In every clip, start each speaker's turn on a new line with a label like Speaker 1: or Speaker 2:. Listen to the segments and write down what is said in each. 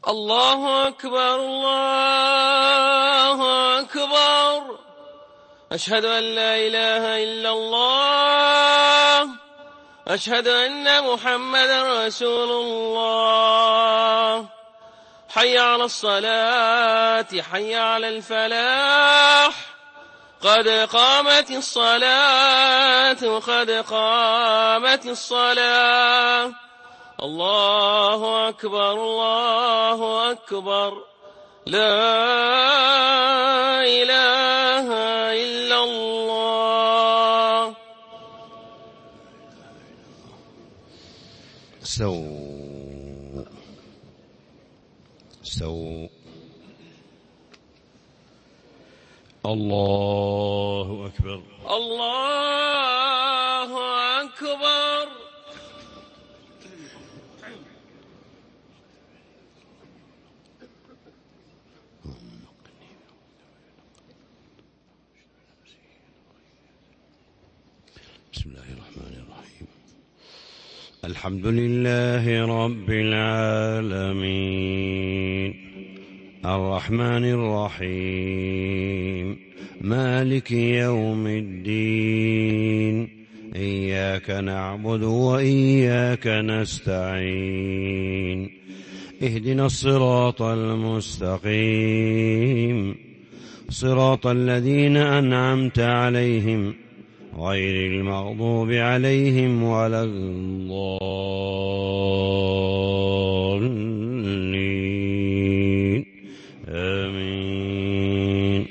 Speaker 1: الله أكبر الله أكبر. أشهد أن لا إله إلا الله. أشهد أن محمدا رسول الله. حي على الصلاة حي على الفلاح. قد قامت الصلاة قد قامت الصلاة. الله أكبر الله أكبر. لا إله إلا الله.
Speaker 2: استووا. الله أكبر
Speaker 1: الله أكبر.
Speaker 2: بسم الله الرحمن الرحيم. الحمد لله رب العالمين الرحمن الرحيم مالك يوم الدين. إياك نعبد وإياك نستعين. اهدنا الصراط المستقيم صراط الذين أنعمت عليهم غير المغضوب عليهم ولا الضالين. آمين.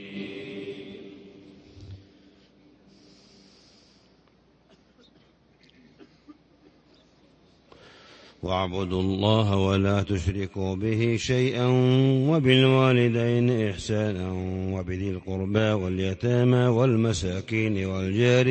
Speaker 2: واعبدوا الله ولا تشركوا به شيئا وبالوالدين إحسانا وبذي القربى واليتامى والمساكين والجار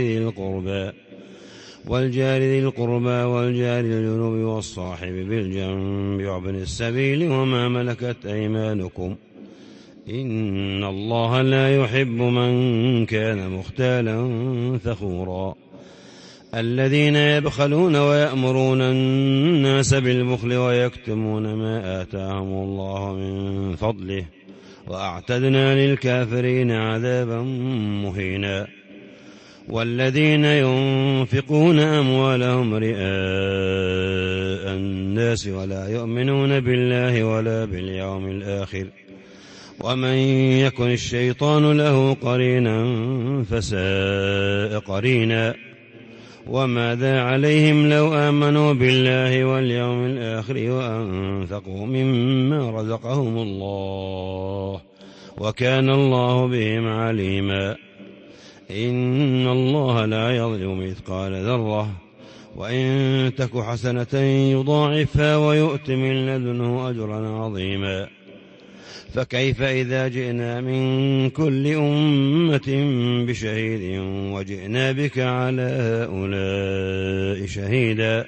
Speaker 2: ذي القربى والجار الجنوب والصاحب بالجنب وابن السبيل وما ملكت أيمانكم إن الله لا يحب من كان مختالا فخورا. الذين يبخلون ويأمرون الناس بالبخل ويكتمون ما آتاهم الله من فضله وأعتدنا للكافرين عذابا مهينا. والذين ينفقون أموالهم رئاء الناس ولا يؤمنون بالله ولا باليوم الآخر ومن يكن الشيطان له قرينا فساء قرينا. وماذا عليهم لو آمنوا بالله واليوم الآخر وأنفقوا مما رزقهم الله وكان الله بهم عليما. إن الله لا يظلم مثقال ذرة وإن تك حسنة يضاعفها ويؤت من لدنه أجرا عظيما. فكيف إذا جئنا من كل أمة بشهيد وجئنا بك على هؤلاء شهيدا.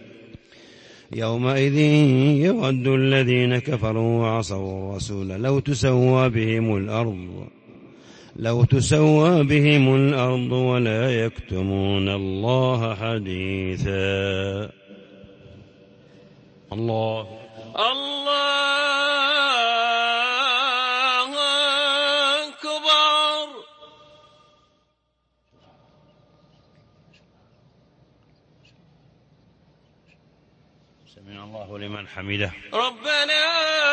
Speaker 2: يومئذ يود الذين كفروا وعصوا الرسول لو تسوى بهم الأرض ولا يكتمون الله حديثا. الله
Speaker 1: أكبر.
Speaker 2: سمع الله لمن حمده.
Speaker 1: ربنا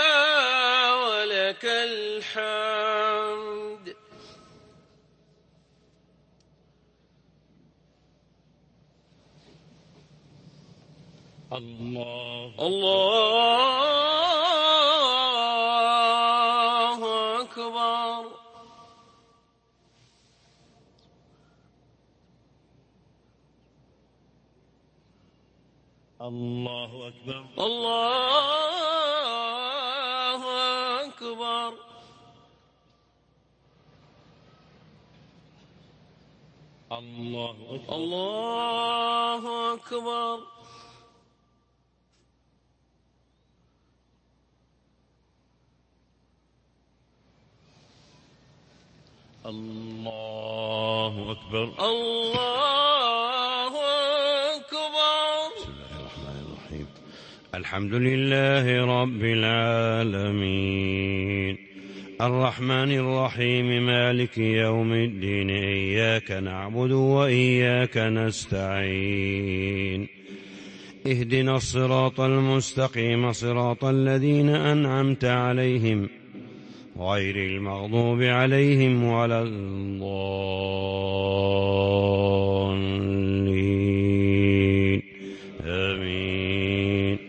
Speaker 1: ولك الحمد.
Speaker 2: الله
Speaker 1: أكبر.
Speaker 2: الله أكبر.
Speaker 1: الله أكبر.
Speaker 2: الله أكبر.
Speaker 1: الله أكبر.
Speaker 2: الله أكبر.
Speaker 1: الله أكبر.
Speaker 2: بسم الله الرحمن الرحيم. الحمد لله رب العالمين الرحمن الرحيم مالك يوم الدين إياك نعبد وإياك نستعين اهدنا الصراط المستقيم صراط الذين أنعمت عليهم غير المغضوب عليهم ولا الضالين آمين.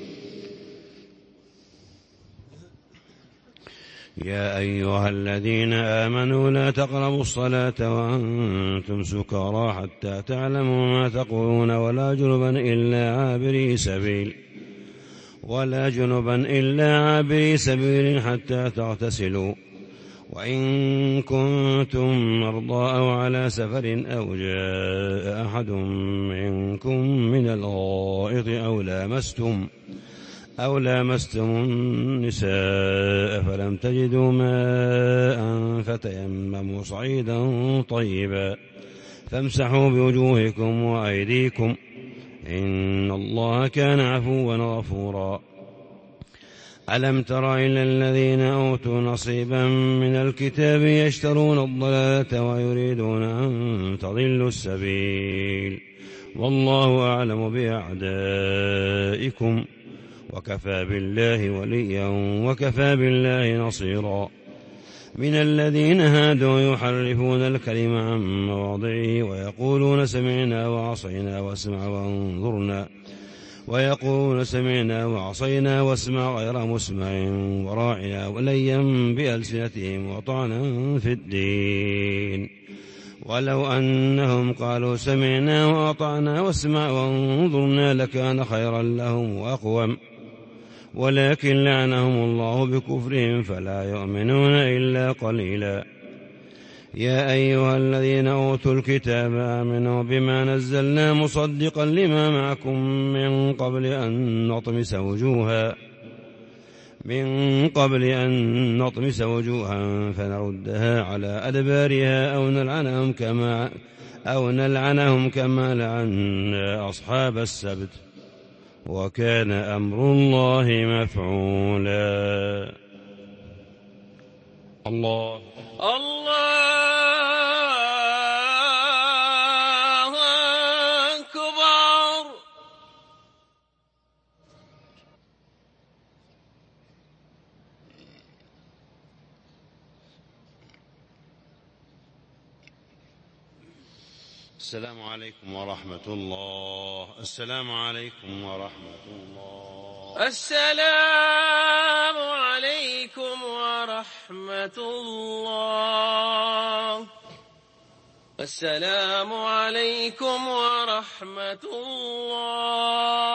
Speaker 2: يا أيها الذين آمنوا لا تقربوا الصلاة وأنتم سكارى حتى تعلموا ما تقولون ولا جنبا إلا عابري سبيل حتى تغتسلوا وإن كنتم مرضى أو على سفر أو جاء أحد منكم من الغائط أو لامستم النساء فلم تجدوا ماء فتيمموا صعيدا طيبا فامسحوا بوجوهكم وأيديكم إن الله كان عفوا غفورا. ألم تر إلى الذين أوتوا نصيبا من الكتاب يشترون الضلالة ويريدون أن تضلوا السبيل والله أعلم بأعدائكم وكفى بالله وليا وكفى بالله نصيرا. من الذين هادوا يحرفون الكلم عن مواضعه ويقولون سمعنا وعصينا واسمع غير مسمع وراعنا وليا بألسنتهم وطعنا في الدين ولو أنهم قالوا سمعنا وأطعنا واسمع وانظرنا لكان خيرا لهم وأقوم ولكن لعنهم الله بكفرهم فلا يؤمنون إلا قليلا. يا أيها الذين أوتوا الكتاب آمنوا بما نزلنا مصدقا لما معكم من قبل أن نطمس وجوها فنردها على أدبارها أو نلعنهم كما لعنا أصحاب السبت وكان أمر الله مفعولا. الله
Speaker 1: أكبر.
Speaker 2: السلام عليكم ورحمة الله. السلام عليكم ورحمة الله.
Speaker 1: السلام عليكم ورحمة الله. السلام عليكم ورحمة الله.